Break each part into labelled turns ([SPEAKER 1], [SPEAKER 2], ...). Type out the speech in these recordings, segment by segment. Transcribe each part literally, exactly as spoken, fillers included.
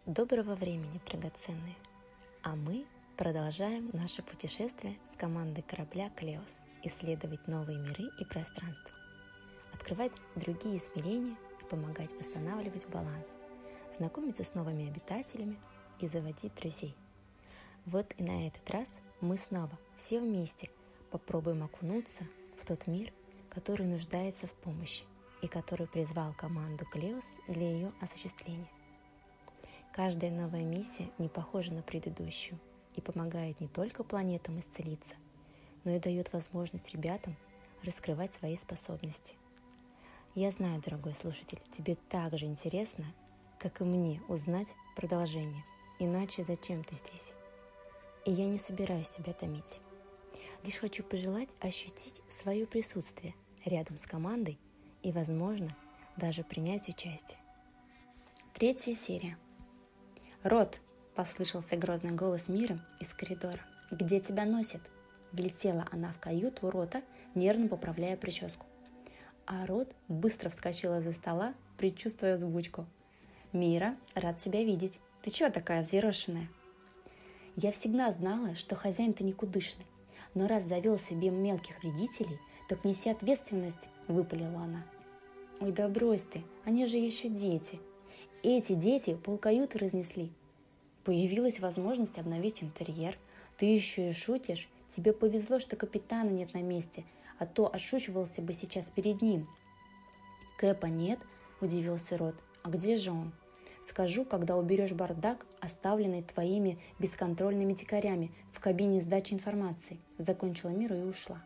[SPEAKER 1] Доброго времени, драгоценные! А мы продолжаем наше путешествие с командой корабля «Клеос» исследовать новые миры и пространства, открывать другие измерения и помогать восстанавливать баланс, знакомиться с новыми обитателями и заводить друзей. Вот и на этот раз мы снова все вместе попробуем окунуться в тот мир, который нуждается в помощи и который призвал команду «Клеос» для ее осуществления. Каждая новая миссия не похожа на предыдущую и помогает не только планетам исцелиться, но и дает возможность ребятам раскрывать свои способности. Я знаю, дорогой слушатель, тебе так же интересно, как и мне, узнать продолжение. Иначе зачем ты здесь? И я не собираюсь тебя томить. Лишь хочу пожелать ощутить свое присутствие рядом с командой и, возможно, даже принять участие. Третья серия. «Рот!» – послышался грозный голос Миры из коридора. «Где тебя носит?» Влетела она в каюту Рота, нервно поправляя прическу. А Рот быстро вскочила из-за стола, предчувствуя озвучку. «Мира, рад тебя видеть. Ты чего такая взъерошенная?» «Я всегда знала, что хозяин-то никудышный, но раз завел себе мелких вредителей, так неси ответственность», – выпалила она. «Ой, да брось ты, они же еще дети. Эти дети полкаюты разнесли. Появилась возможность обновить интерьер. Ты еще и шутишь. Тебе повезло, что капитана нет на месте, а то отшучивался бы сейчас перед ним». «Кэпа нет?» – удивился Рот. «А где же он?» «Скажу, когда уберешь бардак, оставленный твоими бесконтрольными дикарями в кабине сдачи информации», – закончила Мира и ушла.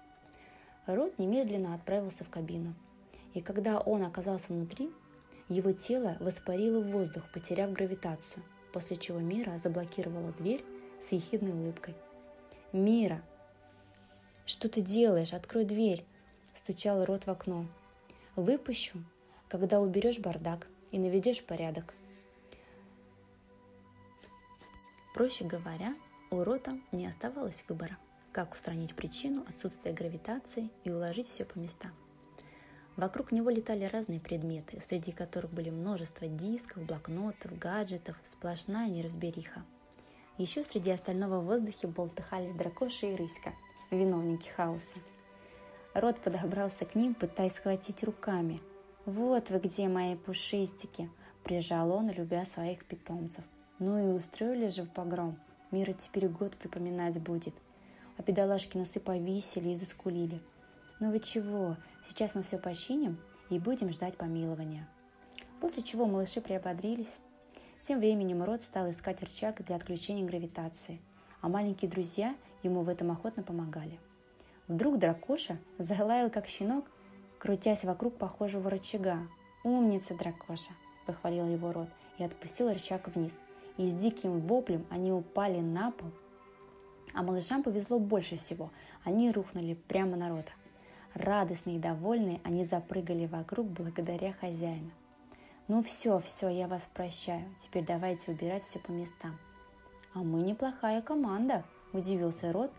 [SPEAKER 1] Рот немедленно отправился в кабину. И когда он оказался внутри, его тело воспарило в воздух, потеряв гравитацию, после чего Мира заблокировала дверь с ехидной улыбкой. «Мира, что ты делаешь? Открой дверь!» – стучал Рот в окно. «Выпущу, когда уберешь бардак и наведешь порядок». Проще говоря, у Рота не оставалось выбора, как устранить причину отсутствия гравитации и уложить все по местам. Вокруг него летали разные предметы, среди которых были множество дисков, блокнотов, гаджетов, сплошная неразбериха. Еще среди остального в воздухе болтыхались дракоша и рыська, виновники хаоса. Рот подобрался к ним, пытаясь схватить руками. «Вот вы где, мои пушистики!» – прижал он, любя своих питомцев. «Ну и устроили же в погром. Мира теперь год припоминать будет». А педалашки-носы повисели и заскулили. «Ну вы чего? Сейчас мы все починим и будем ждать помилования». После чего малыши приободрились. Тем временем Рот стал искать рычаг для отключения гравитации, а маленькие друзья ему в этом охотно помогали. Вдруг дракоша залаял как щенок, крутясь вокруг похожего рычага. «Умница, дракоша!» – похвалил его Рот и отпустил рычаг вниз. И с диким воплем они упали на пол, а малышам повезло больше всего. Они рухнули прямо на Рота. Радостные и довольные, они запрыгали вокруг благодаря хозяину. «Ну все, все, я вас прощаю. Теперь давайте убирать все по местам». «А мы неплохая команда», – удивился Рот,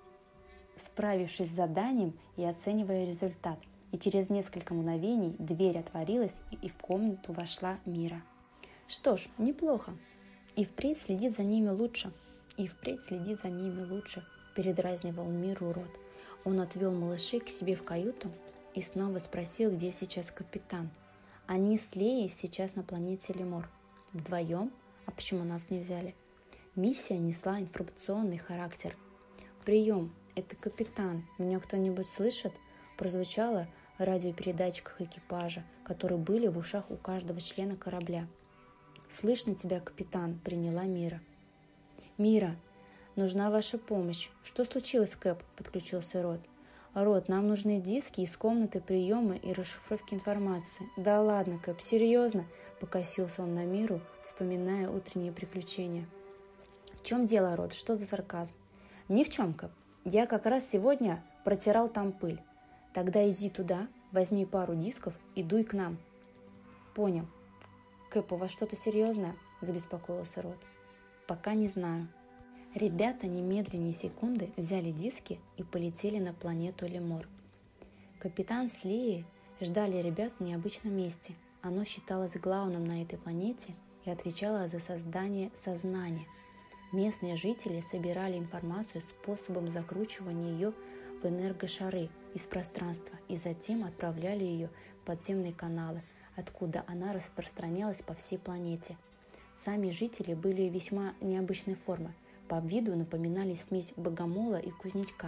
[SPEAKER 1] справившись с заданием и оценивая результат. И через несколько мгновений дверь отворилась, и в комнату вошла Мира. «Что ж, неплохо. И впредь следи за ними лучше. И впредь следи за ними лучше», – передразнивал Миру Рот. Он отвел малышей к себе в каюту и снова спросил, где сейчас капитан. «Они с Леей сейчас на планете Лемор. Вдвоем? А почему нас не взяли?» Миссия несла информационный характер. «Прием, это капитан. Меня кто-нибудь слышит?» Прозвучало в радиопередатчиках экипажа, которые были в ушах у каждого члена корабля. «Слышно тебя, капитан», — приняла Мира. «Мира, нужна ваша помощь. Что случилось, Кэп?» – подключился Рот. «Рот, нам нужны диски из комнаты приема и расшифровки информации». «Да ладно, Кэп, серьезно?» – покосился он на Миру, вспоминая утренние приключения. «В чем дело, Рот? Что за сарказм?» «Ни в чем, Кэп. Я как раз сегодня протирал там пыль. Тогда иди туда, возьми пару дисков и дуй к нам». «Понял. Кэп, у вас что-то серьезное?» – забеспокоился Рот. «Пока не знаю». Ребята немедленно секунды взяли диски и полетели на планету Лемор. Капитан с Леей ждали ребят в необычном месте. Оно считалось главным на этой планете и отвечала за создание сознания. Местные жители собирали информацию способом закручивания ее в энергошары из пространства и затем отправляли ее в подземные каналы, откуда она распространялась по всей планете. Сами жители были весьма необычной формы, по виду напоминали смесь богомола и кузнечка.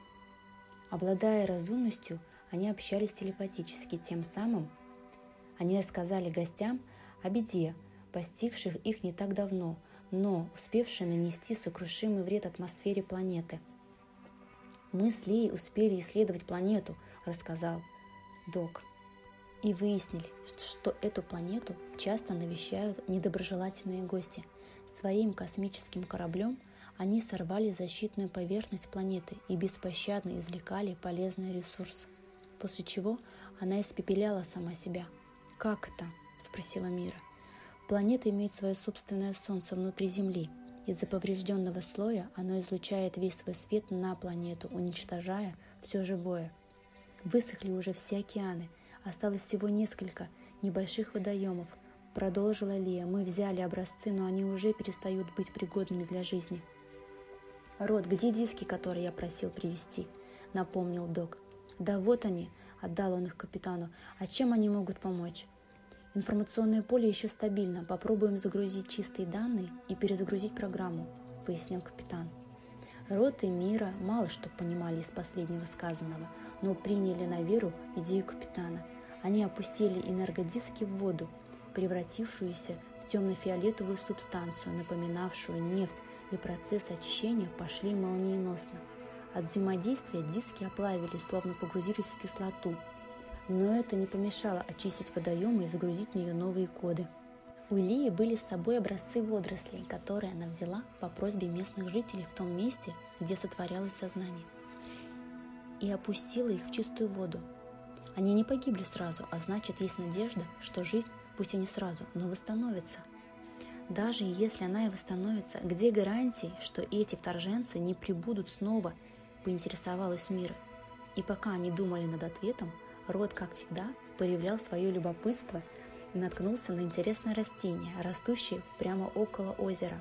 [SPEAKER 1] Обладая разумностью, они общались телепатически, тем самым они рассказали гостям о беде, постигших их не так давно, но успевшей нанести сокрушимый вред атмосфере планеты. «Мы с Лией успели исследовать планету», — рассказал Док, «и выяснили, что эту планету часто навещают недоброжелательные гости. Своим космическим кораблем они сорвали защитную поверхность планеты и беспощадно извлекали полезные ресурсы, после чего она испепеляла сама себя». «Как это?» – спросила Мира. «Планета имеет свое собственное Солнце внутри Земли. Из-за поврежденного слоя оно излучает весь свой свет на планету, уничтожая все живое. Высохли уже все океаны, осталось всего несколько небольших водоемов. Продолжила Лия. Мы взяли образцы, но они уже перестают быть пригодными для жизни». «Рот, где диски, которые я просил привезти?» – напомнил Док. «Да вот они», – отдал он их капитану. «А чем они могут помочь?» «Информационное поле еще стабильно. Попробуем загрузить чистые данные и перезагрузить программу», – пояснил капитан. Рот и Мира мало что понимали из последнего сказанного, но приняли на веру идею капитана. Они опустили энергодиски в воду, превратившуюся в темно-фиолетовую субстанцию, напоминавшую нефть, и процесс очищения пошли молниеносно. От взаимодействия диски оплавились, словно погрузились в кислоту. Но это не помешало очистить водоемы и загрузить в нее новые коды. У Лии были с собой образцы водорослей, которые она взяла по просьбе местных жителей в том месте, где сотворялось сознание, и опустила их в чистую воду. Они не погибли сразу, а значит, есть надежда, что жизнь, пусть и не сразу, но восстановится. Даже если она и восстановится, где гарантии, что эти вторженцы не прибудут снова, поинтересовалась Мира. И пока они думали над ответом, Рот, как всегда, проявлял свое любопытство и наткнулся на интересное растение, растущее прямо около озера.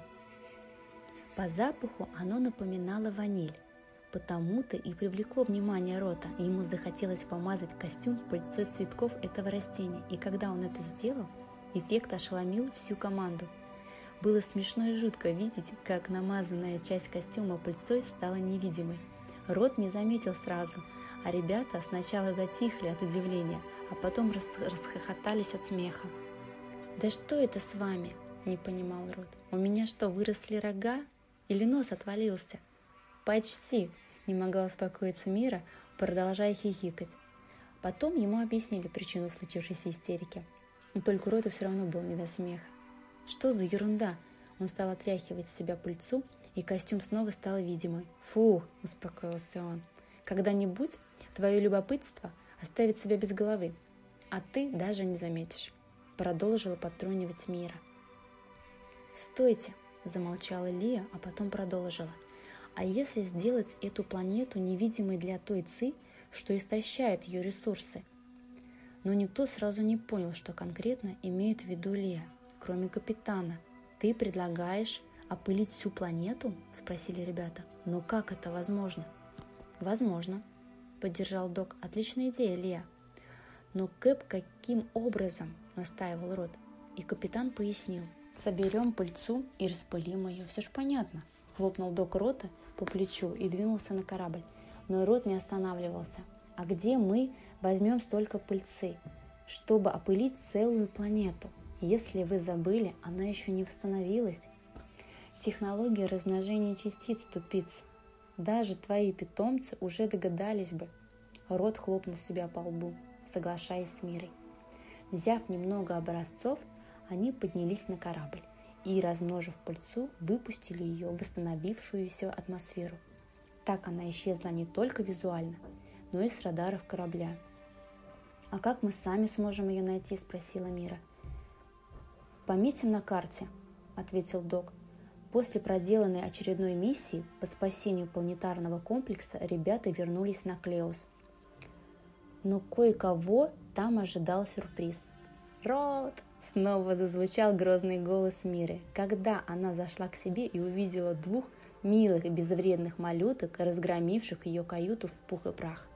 [SPEAKER 1] По запаху оно напоминало ваниль, потому-то и привлекло внимание Рота. Ему захотелось помазать костюм пыльцой цветков этого растения, и когда он это сделал, эффект ошеломил всю команду. Было смешно и жутко видеть, как намазанная часть костюма пыльцой стала невидимой. Рот не заметил сразу, а ребята сначала затихли от удивления, а потом рас расхохотались от смеха. «Да что это с вами?» – не понимал Рот. «У меня что, выросли рога? Или нос отвалился?» «Почти!» – не могла успокоиться Мира, продолжая хихикать. Потом ему объяснили причину случившейся истерики. Но только Роту все равно было не до смеха. «Что за ерунда?» Он стал отряхивать с себя пыльцу, и костюм снова стал видимым. «Фу!» – успокоился он. «Когда-нибудь твое любопытство оставит себя без головы, а ты даже не заметишь», – продолжила подтрунивать Мира. «Стойте!» – замолчала Лия, а потом продолжила. «А если сделать эту планету невидимой для той Ци, что истощает ее ресурсы?» Но никто сразу не понял, что конкретно имеет в виду Лия, кроме капитана. «Ты предлагаешь опылить всю планету?» – спросили ребята. «Но как это возможно?» «Возможно», – поддержал Док. «Отличная идея, Лия». «Но Кэп каким образом?» – настаивал Рот. И капитан пояснил. «Соберем пыльцу и распылим ее. Все ж понятно», – хлопнул Док Рота по плечу и двинулся на корабль. Но Рот не останавливался. «А где мы возьмем столько пыльцы, чтобы опылить целую планету? Если вы забыли, она еще не восстановилась. Технология размножения частиц, тупиц. Даже твои питомцы уже догадались бы». Рот хлопнул себя по лбу, соглашаясь с Мирой. Взяв немного образцов, они поднялись на корабль и, размножив пыльцу, выпустили ее в восстановившуюся атмосферу. Так она исчезла не только визуально, но и с радаров корабля. «А как мы сами сможем ее найти?» – спросила Мира. «Пометим на карте», – ответил Док. После проделанной очередной миссии по спасению планетарного комплекса ребята вернулись на Клеос. Но кое-кого там ожидал сюрприз. «Рот!» Снова зазвучал грозный голос Миры, когда она зашла к себе и увидела двух милых и безвредных малюток, разгромивших ее каюту в пух и прах.